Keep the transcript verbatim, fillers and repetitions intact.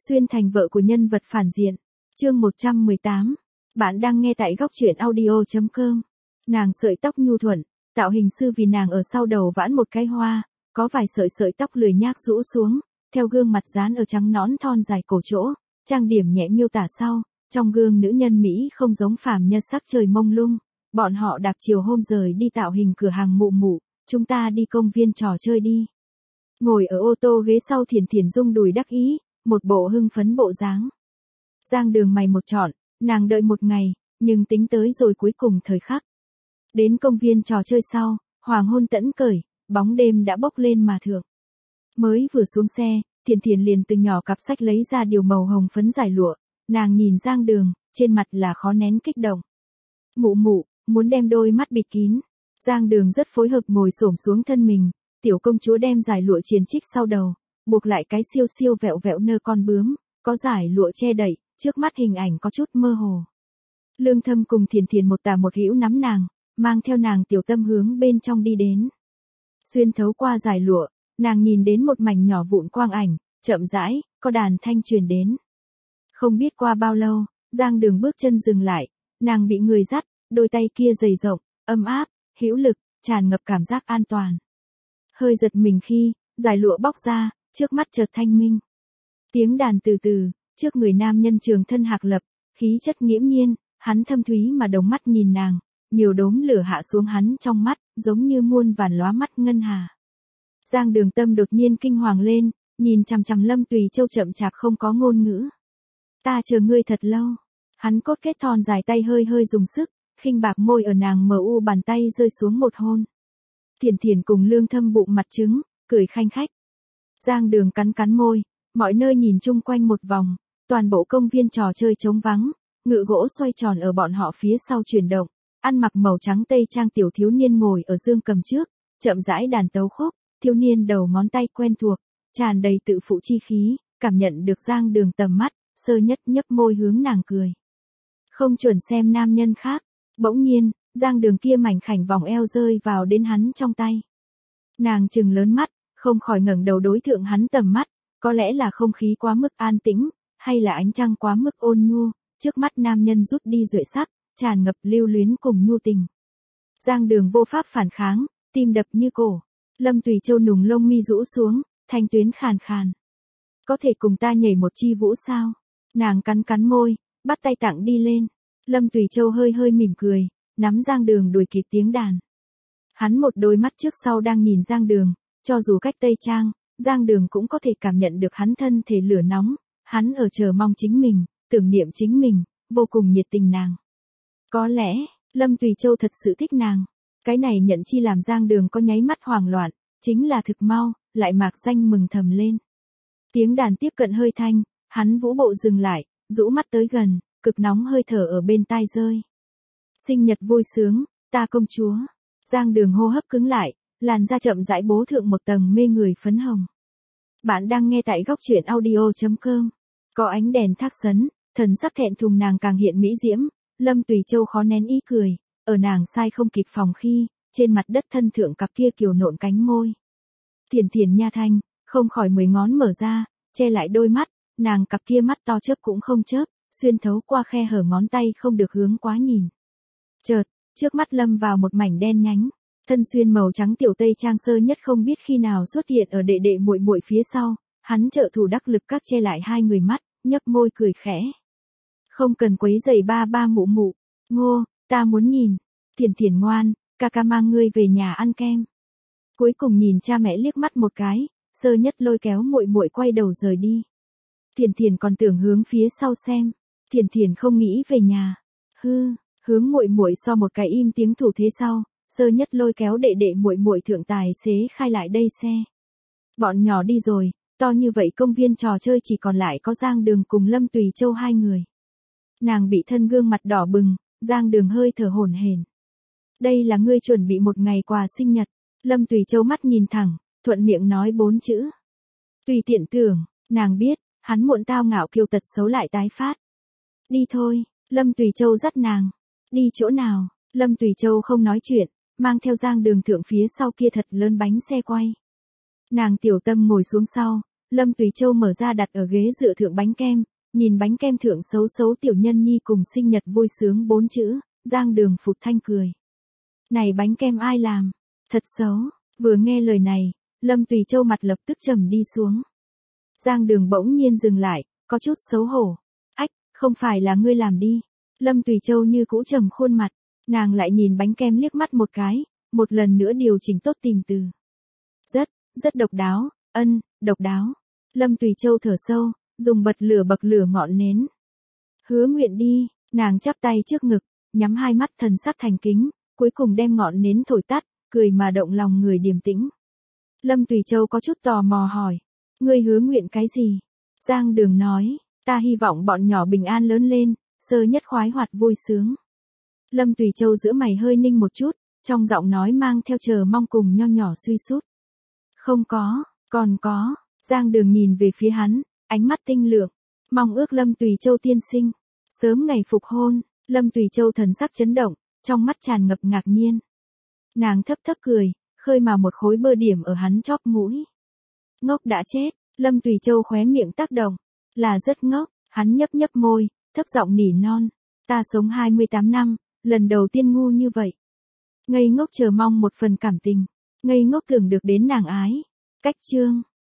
Xuyên thành vợ của nhân vật phản diện. Chương một trăm mười tám. Bạn đang nghe tại góc truyện audio chấm com. Nàng sợi tóc nhu thuận, tạo hình sư vì nàng ở sau đầu vãn một cái hoa, có vài sợi sợi tóc lười nhác rũ xuống, theo gương mặt dán ở trắng nõn thon dài cổ chỗ, trang điểm nhẹ miêu tả sau, trong gương nữ nhân Mỹ không giống phàm nhân sắc trời mông lung. Bọn họ đạp chiều hôm rời đi tạo hình cửa hàng Mụ Mụ, chúng ta đi công viên trò chơi đi. Ngồi ở ô tô ghế sau Thiền Thiền rung đùi đắc ý, một bộ hưng phấn bộ dáng. Giang Đường mày một chọn, nàng đợi một ngày, nhưng tính tới rồi cuối cùng thời khắc. Đến công viên trò chơi sau, hoàng hôn tẫn cởi, bóng đêm đã bốc lên mà thượng. Mới vừa xuống xe, Thiền Thiền liền từ nhỏ cặp sách lấy ra điều màu hồng phấn giải lụa, nàng nhìn Giang Đường, trên mặt là khó nén kích động. Mụ Mụ, muốn đem đôi mắt bịt kín. Giang Đường rất phối hợp ngồi xổm xuống thân mình, tiểu công chúa đem giải lụa triền trích sau đầu, buộc lại cái siêu siêu vẹo vẹo nơ con bướm, có giải lụa che đậy, trước mắt hình ảnh có chút mơ hồ. Lương Thâm cùng Thiền Thiền một tả một hữu nắm nàng, mang theo nàng tiểu tâm hướng bên trong đi đến. Xuyên thấu qua giải lụa, nàng nhìn đến một mảnh nhỏ vụn quang ảnh, chậm rãi, có đàn thanh truyền đến. Không biết qua bao lâu, Giang Đường bước chân dừng lại, nàng bị người dắt, đôi tay kia dày rộng, ấm áp, hữu lực, tràn ngập cảm giác an toàn. Hơi giật mình khi, giải lụa bóc ra, trước mắt chợt thanh minh. Tiếng đàn từ từ, trước người nam nhân trường thân hạc lập, khí chất nghiễm nhiên, hắn thâm thúy mà đồng mắt nhìn nàng, nhiều đốm lửa hạ xuống hắn trong mắt, giống như muôn vàn lóa mắt ngân hà. Giang Đường tâm đột nhiên kinh hoàng lên, nhìn chằm chằm Lâm Tùy Châu chậm chạp không có ngôn ngữ. Ta chờ ngươi thật lâu. Hắn cốt kết thon dài tay hơi hơi dùng sức, khinh bạc môi ở nàng mờ u bàn tay rơi xuống một hôn. Thiền Thiền cùng Lương Thâm bụng mặt trứng, cười khanh khách. Giang Đường cắn cắn môi, mọi nơi nhìn chung quanh một vòng, toàn bộ công viên trò chơi trống vắng, ngựa gỗ xoay tròn ở bọn họ phía sau chuyển động, ăn mặc màu trắng tây trang tiểu thiếu niên ngồi ở dương cầm trước, chậm rãi đàn tấu khúc, thiếu niên đầu ngón tay quen thuộc, tràn đầy tự phụ chi khí, cảm nhận được Giang Đường tầm mắt, sơ nhất nhấp môi hướng nàng cười. Không chuẩn xem nam nhân khác. Bỗng nhiên, Giang Đường kia mảnh khảnh vòng eo rơi vào đến hắn trong tay. Nàng trừng lớn mắt, không khỏi ngẩng đầu đối thượng hắn tầm mắt, có lẽ là không khí quá mức an tĩnh, hay là ánh trăng quá mức ôn nhu, trước mắt nam nhân rút đi duệ sắc, tràn ngập lưu luyến cùng nhu tình. Giang Đường vô pháp phản kháng, tim đập như cổ. Lâm Tùy Châu nùng lông mi rũ xuống, thanh tuyến khàn khàn. Có thể cùng ta nhảy một chi vũ sao? Nàng cắn cắn môi, bắt tay tặng đi lên. Lâm Tùy Châu hơi hơi mỉm cười, nắm Giang Đường đuổi kịp tiếng đàn. Hắn một đôi mắt trước sau đang nhìn Giang Đường, cho dù cách Tây Trang, Giang Đường cũng có thể cảm nhận được hắn thân thể lửa nóng, hắn ở chờ mong chính mình, tưởng niệm chính mình, vô cùng nhiệt tình nàng. Có lẽ, Lâm Tùy Châu thật sự thích nàng. Cái này nhận chi làm Giang Đường có nháy mắt hoảng loạn, chính là thực mau, lại mạc danh mừng thầm lên. Tiếng đàn tiếp cận hơi thanh, hắn vũ bộ dừng lại, rũ mắt tới gần, cực nóng hơi thở ở bên tai rơi. Sinh nhật vui sướng, ta công chúa. Giang Đường hô hấp cứng lại, làn da chậm rãi bố thượng một tầng mê người phấn hồng. Bạn đang nghe tại góc truyện audio chấm com. Có ánh đèn thác sấn, thần sắc thẹn thùng nàng càng hiện mỹ diễm, Lâm Tùy Châu khó nén ý cười, ở nàng sai không kịp phòng khi, trên mặt đất thân thượng cặp kia kiều nộn cánh môi. Thiền Thiền nha thanh, không khỏi mười ngón mở ra, che lại đôi mắt, nàng cặp kia mắt to chớp cũng không chớp, xuyên thấu qua khe hở ngón tay không được hướng quá nhìn. Chợt, trước mắt lâm vào một mảnh đen nhánh, thân xuyên màu trắng tiểu tây trang sơ nhất không biết khi nào xuất hiện ở đệ đệ muội muội phía sau, hắn trợ thủ đắc lực các che lại hai người mắt, nhấp môi cười khẽ. Không cần quấy rầy ba ba Mụ Mụ, Ngô, ta muốn nhìn. Thiền Thiền ngoan, ca ca mang ngươi về nhà ăn kem. Cuối cùng nhìn cha mẹ liếc mắt một cái, sơ nhất lôi kéo muội muội quay đầu rời đi. Thiền Thiền còn tưởng hướng phía sau xem, Thiền Thiền không nghĩ về nhà. Hư, hướng muội muội so một cái im tiếng thủ thế sau, sơ nhất lôi kéo đệ đệ muội muội thượng tài xế khai lại đây xe. Bọn nhỏ đi rồi, to như vậy công viên trò chơi chỉ còn lại có Giang Đường cùng Lâm Tùy Châu hai người. Nàng bị thân gương mặt đỏ bừng, Giang Đường hơi thở hổn hển. Đây là ngươi chuẩn bị một ngày quà sinh nhật. Lâm Tùy Châu mắt nhìn thẳng, thuận miệng nói bốn chữ. Tùy tiện tưởng, nàng biết, hắn muộn tao ngạo kiêu tật xấu lại tái phát. Đi thôi, Lâm Tùy Châu dắt nàng. Đi chỗ nào? Lâm Tùy Châu không nói chuyện, mang theo Giang Đường thượng phía sau kia thật lớn bánh xe quay. Nàng tiểu tâm ngồi xuống sau, Lâm Tùy Châu mở ra đặt ở ghế dựa thượng bánh kem, nhìn bánh kem thượng xấu xấu tiểu nhân nhi cùng sinh nhật vui sướng bốn chữ, Giang Đường phụt thanh cười. Này bánh kem ai làm? Thật xấu. Vừa nghe lời này, Lâm Tùy Châu mặt lập tức trầm đi xuống. Giang Đường bỗng nhiên dừng lại, có chút xấu hổ. Ách, không phải là ngươi làm đi. Lâm Tùy Châu như cũ trầm khuôn mặt, nàng lại nhìn bánh kem liếc mắt một cái, một lần nữa điều chỉnh tốt tìm từ. Rất, rất độc đáo, ân, độc đáo. Lâm Tùy Châu thở sâu, dùng bật lửa bậc lửa ngọn nến. Hứa nguyện đi, nàng chắp tay trước ngực, nhắm hai mắt thần sắc thành kính, cuối cùng đem ngọn nến thổi tắt, cười mà động lòng người điềm tĩnh. Lâm Tùy Châu có chút tò mò hỏi, ngươi hứa nguyện cái gì? Giang Đường nói, ta hy vọng bọn nhỏ bình an lớn lên, sơ nhất khoái hoạt vui sướng. Lâm Tùy Châu giữa mày hơi ninh một chút, trong giọng nói mang theo chờ mong cùng nho nhỏ suy sút. Không có, còn có. Giang Đường nhìn về phía hắn, ánh mắt tinh lượng, mong ước Lâm Tùy Châu tiên sinh, sớm ngày phục hôn. Lâm Tùy Châu thần sắc chấn động, trong mắt tràn ngập ngạc nhiên. Nàng thấp thấp cười, khơi mà một khối bơ điểm ở hắn chóp mũi. Ngốc đã chết, Lâm Tùy Châu khóe miệng tác động, là rất ngốc, hắn nhấp nhấp môi, thấp giọng nỉ non, ta sống hai mươi tám năm, lần đầu tiên ngu như vậy. Ngây ngốc chờ mong một phần cảm tình, ngây ngốc tưởng được đến nàng ái. Cách chương